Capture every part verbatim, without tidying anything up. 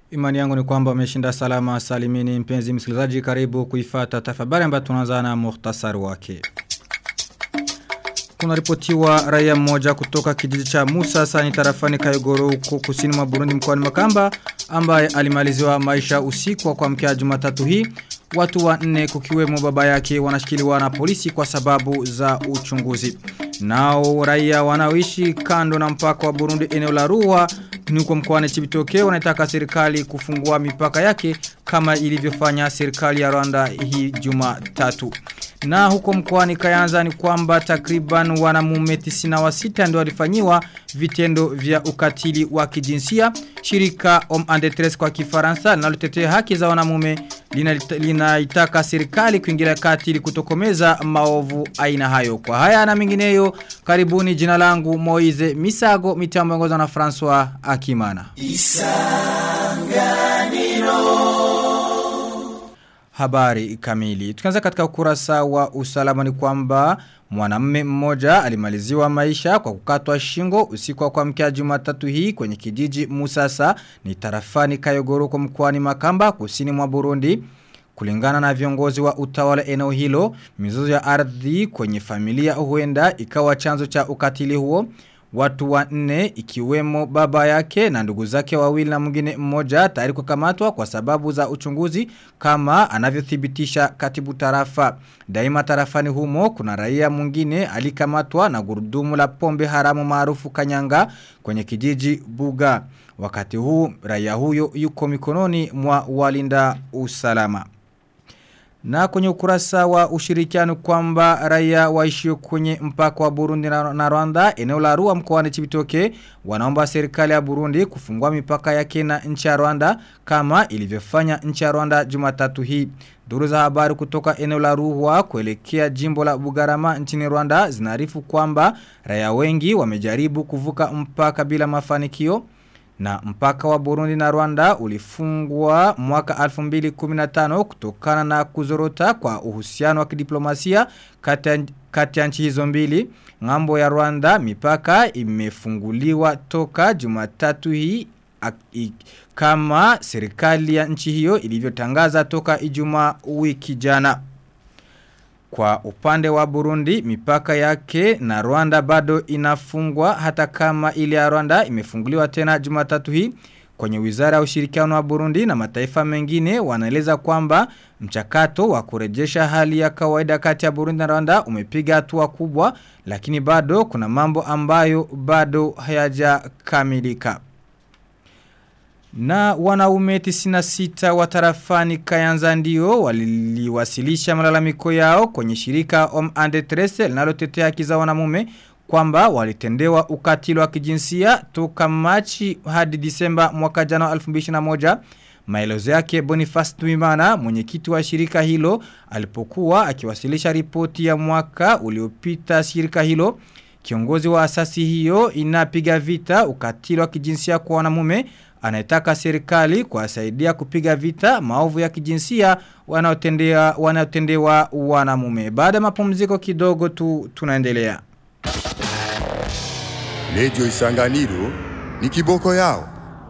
Imani yangu ni kwamba umeshinda salama salimini mpenzi msikilizaji, karibu kuifata tafabari ambayo tunaanza na muhtasari wake. Kuna ripotiwa raia mmoja kutoka kijiji cha Musa Sani tarafani Kayogoro huko kusini mwa Burundi mkoani Makamba ambaye alimaliziwa maisha usiku wa kuamkia Jumatatu hii. Watu wanne kukiwemo baba yake wanashikiliwa na polisi kwa sababu za uchunguzi. Nao raia wanaoishi kando na mpaka wa Burundi eneo la Ruwa nuko mkoani Cibitoke wanataka serikali kufungua mipaka yake kama ilivyofanya serikali ya Rwanda hii Jumatatu. Na huko mkoani Kayanza ni kwamba takriban wanamume tisini na sita ndio walifanyiwa vitendo vya ukatili wa kijinsia. Shirika Homme en Détresse kwa Kifaransa linalotetea haki za wanamume linaitaka lina serikali kuingilia kati ili kutokomeza maovu aina hayo. Kwa haya na mengineyo, karibuni. Jina langu Moize Misago, mitambo ongozwa na François Akimana. Isanganiro. Habari kamili. Tukianza katika ukurasa wa usalama ni kwamba mwanamume mmoja alimaliziwa maisha kwa kukatwa shingo usiku wa kuamkia Jumatatu hii kwenye kijiji Musasa ni tarafani Kayogoro kwa mkoani Makamba kusini mwa Burundi. Kulingana na viongozi wa utawala eneo hilo, mizozo ya ardhi kwenye familia huenda ikawa chanzo cha ukatili huo. Watu wanne ikiwemo baba yake na ndugu zake wawili na mwingine mmoja tayari kukamatwa kwa sababu za uchunguzi kama anavyothibitisha katibu tarafa. Daima tarafani humo kuna raia mwingine alikamatwa na gurudumu la pombe haramu maarufu Kanyanga kwenye kijiji Buga. Wakati huu raia huyo yuko mikononi mwa walinda usalama. Na kwenye ukurasa wa ushirikiano kwamba raia waishio kwenye mpaka wa Burundi na Rwanda eneo la Ruwa mkoani Cibitoke wanaomba serikali ya Burundi kufungua mipaka yake na nchi ya Rwanda kama ilivyofanya nchi ya Rwanda Jumatatu hii. Duru za habari kutoka eneo la Ruwa kuelekea jimbo la Bugarama nchini Rwanda zinaarifu kwamba raia wengi wamejaribu kuvuka mpaka bila mafanikio. Na mpaka wa Burundi na Rwanda ulifungwa mwaka elfu mbili kumi na tano kutokana na kuzorota kwa uhusiano wa kidiplomasia kati ya nchi hizo mbili. Ngambo ya Rwanda mipaka imefunguliwa toka Jumatatu hii kama serikali ya nchi hiyo ilivyotangaza toka Ijumaa wiki jana. Kwa upande wa Burundi, mipaka yake na Rwanda bado inafungwa hata kama ile ya Rwanda imefunguliwa tena Jumatatu hii. Kwenye wizara ya ushirikiano wa Burundi na mataifa mengine wanaeleza kwamba mchakato wa kurejesha hali ya kawaida kati ya Burundi na Rwanda umepiga hatua kubwa, lakini bado kuna mambo ambayo bado hayajakamilika. Na wanaume tisini na sita wa tarafani Kayanza ndio waliwasilisha malalamiko yao kwenye shirika Homme en Détresse linalotetea haki za wanamume kwamba walitendewa ukatili wa kijinsia toka Machi hadi Disemba mwaka jana elfu mbili ishirini na moja. Maelezo yake Boniface Twimana, mwenyekiti wa shirika hilo, alipokuwa akiwasilisha ripoti ya mwaka uliopita shirika hilo. Kiongozi wa asasi hiyo inapiga vita ukatili wa kijinsia kwa wanamume. Anataka serikali kuwasaidia kupiga vita maovu ya kijinsia wanaotendewa wanaotendewa wanamume. Baada ya mapumziko kidogo tu tunaendelea. Radio Isanganiro ni kiboko yao.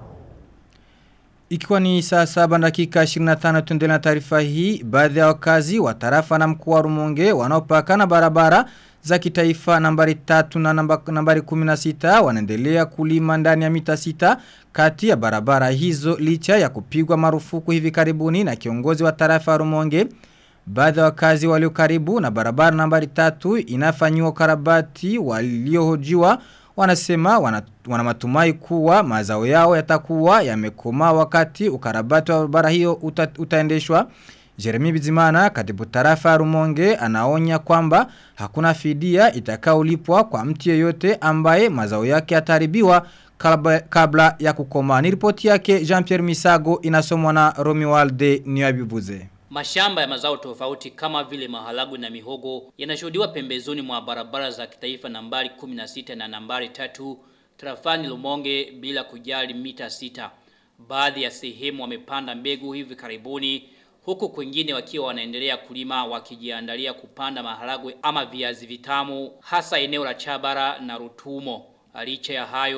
Ikiwa ni saa saba dakika ishirini na tano tuendelea na taarifa hii, baadhi ya wakazi wa tarafa na mkoa wa Rumonge wanaopakana barabara za kitaifa nambari tatu na namba, nambari kumi na sita wanaendelea kulima ndani ya mita sita kati ya barabara hizo licha ya kupigwa marufuku hivi karibuni na kiongozi wa tarafa Rumonge. Baadhi ya wakazi walio karibu na barabara nambari tatu inafanywa karabati waliohojiwa wanasema wana, wana matumai kuwa mazao yao yatakuwa yamekoma wakati ukarabati wa barabara hiyo uta, utaendeshwa. Jeremy Bizimana katibu tarafa Rumonge anaonya kwamba hakuna fidia itakaolipwa kwa mtu yeyote ambaye mazao yake yataharibiwa kabla, kabla ya kukoma. Ni ripoti yake Jean-Pierre Misago inasomwa na Romualde Niyabivuze. Mashamba ya mazao tofauti kama vile mahalagu na mihogo yanashuhudiwa pembezoni mwa barabara za kitaifa nambari kumi na sita na nambari tatu tarafani Rumonge bila kujali mita sita. Baadhi ya sehemu wamepanda mbegu hivi karibuni, huku kwingine wakiwa wanaendelea kulima wakijiandalia kupanda maharagwe ama viazi vitamu hasa eneo la Chabara na Rutumo. Licha ya hayo,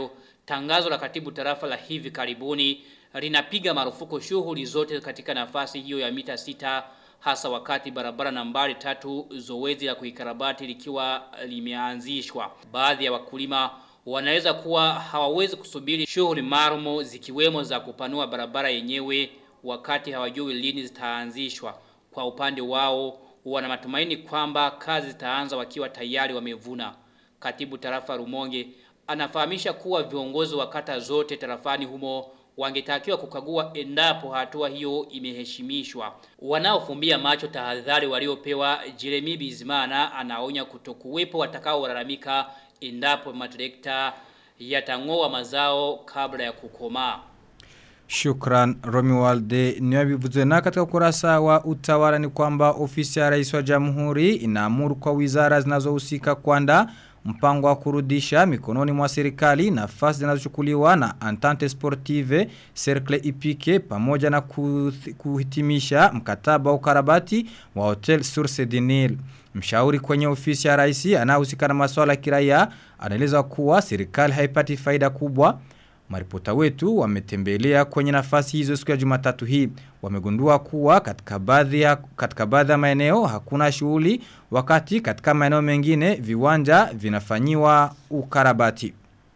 Tangazo la katibu tarafa la hivi karibuni linapiga marufuku shughuli zote katika nafasi hiyo ya mita sita, hasa wakati barabara nambari tatu zoezi la kuikarabati likiwa limeanzishwa. Baadhi ya wakulima wanaweza kuwa hawawezi kusubiri shughuli maalum zikiwemo za kupanua barabara yenyewe wakati hawajui lini zitaanzishwa. Kwa upande wao wana matumaini kwamba kazi zitaanza wakiwa tayari wamevuna. Katibu tarafa Rumonge anafahamisha kuwa viongozi wa kata zote tarafani humo wangetakiwa kukagua endapo hatua hiyo imeheshimishwa. Wanaofumbia macho tahadhari waliopewa, Jeremy Bizimana anaonya kutokuwepo watakaolalamika endapo matrekta yatangoa mazao kabla ya kukomaa. Shukran Romualde. Niwabivuze na katika ukurasa wa utawala ni kwamba ofisi ya rais wa jamhuri inaamuru kwa wizara zinazohusika kuandaa mpango wa kurudisha mikononi mwa serikali nafasi zinazochukuliwa na Entente Sportive Cercle Ipike pamoja na kuhitimisha mkataba wa ukarabati wa Hotel Source du Nil. Mshauri kwenye ofisi ya rais anayehusika na masuala ya kiraia anaeleza kuwa serikali haipati faida kubwa. Maripota wetu wametembelea kwenye nafasi hizo siku ya Jumatatu hii. Wamegundua kuwa katika baadhi ya katika baadhi ya maeneo hakuna shughuli, wakati katika maeneo mengine viwanja vinafanyiwa ukarabati.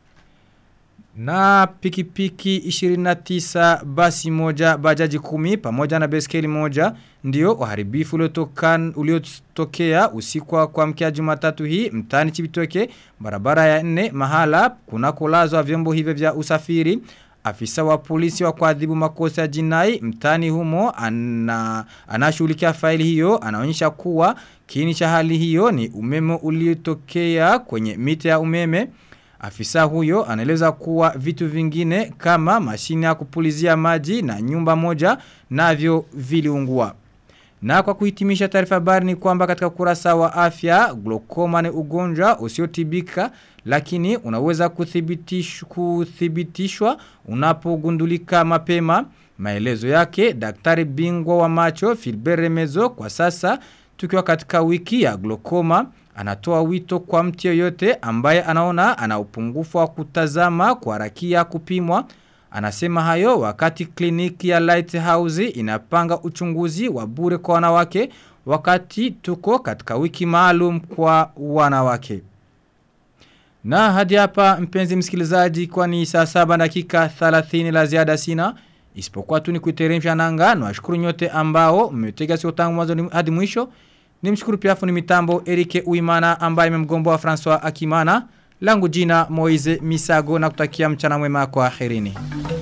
Na pikipiki ishirini na tisa, basi moja, bajaji kumi pamoja na beskeli moja ndio uharibifu uliotokan uliotokea usiku wa kuamkia Jumatatu hii mtaani Chibitoke, barabara ya nne, mahala kunakolazwa vyombo hivyo vya usafiri. Afisa wa polisi wa kuadhibu makosa ya jinai mtaani humo ana anashughulikia faili hiyo anaonyesha kuwa kiini cha hali hiyo ni umeme uliotokea kwenye mita ya umeme. Afisa huyo anaeleza kuwa vitu vingine kama mashine ya kupulizia maji na nyumba moja navyo viliungua. Na kwa kuhitimisha taarifa habari ni kwamba katika kurasa wa afya, glaucoma ni ugonjwa usiotibika lakini unaweza kuthibitishwa kuthibitishwa unapogundulika mapema. Maelezo yake daktari bingwa wa macho Philbert Remezo. Kwa sasa tukiwa katika wiki ya glaucoma, anatoa wito kwa mtu yoyote ambaye anaona ana upungufu wa kutazama kwa rakia kupimwa. Anasema hayo wakati kliniki ya Lighthouse inapanga uchunguzi wa bure kwa wanawake wakati tuko katika wiki maalum kwa wanawake. Na hadi hapa mpenzi msikilizaji, kwa ni saa saba dakika thelathini la ziada sina. Isipokuwa tu ni kuiteremsha nanga. Nawashukuru nyote ambao mmetega sikio tangu mwanzo hadi mwisho. Nimshukuru pia fundi mitambo Erike Uimana ambaye amemgomboa François Akimana. Langu jina Moize Misago na kutakia mchana mwema kwa akhirini.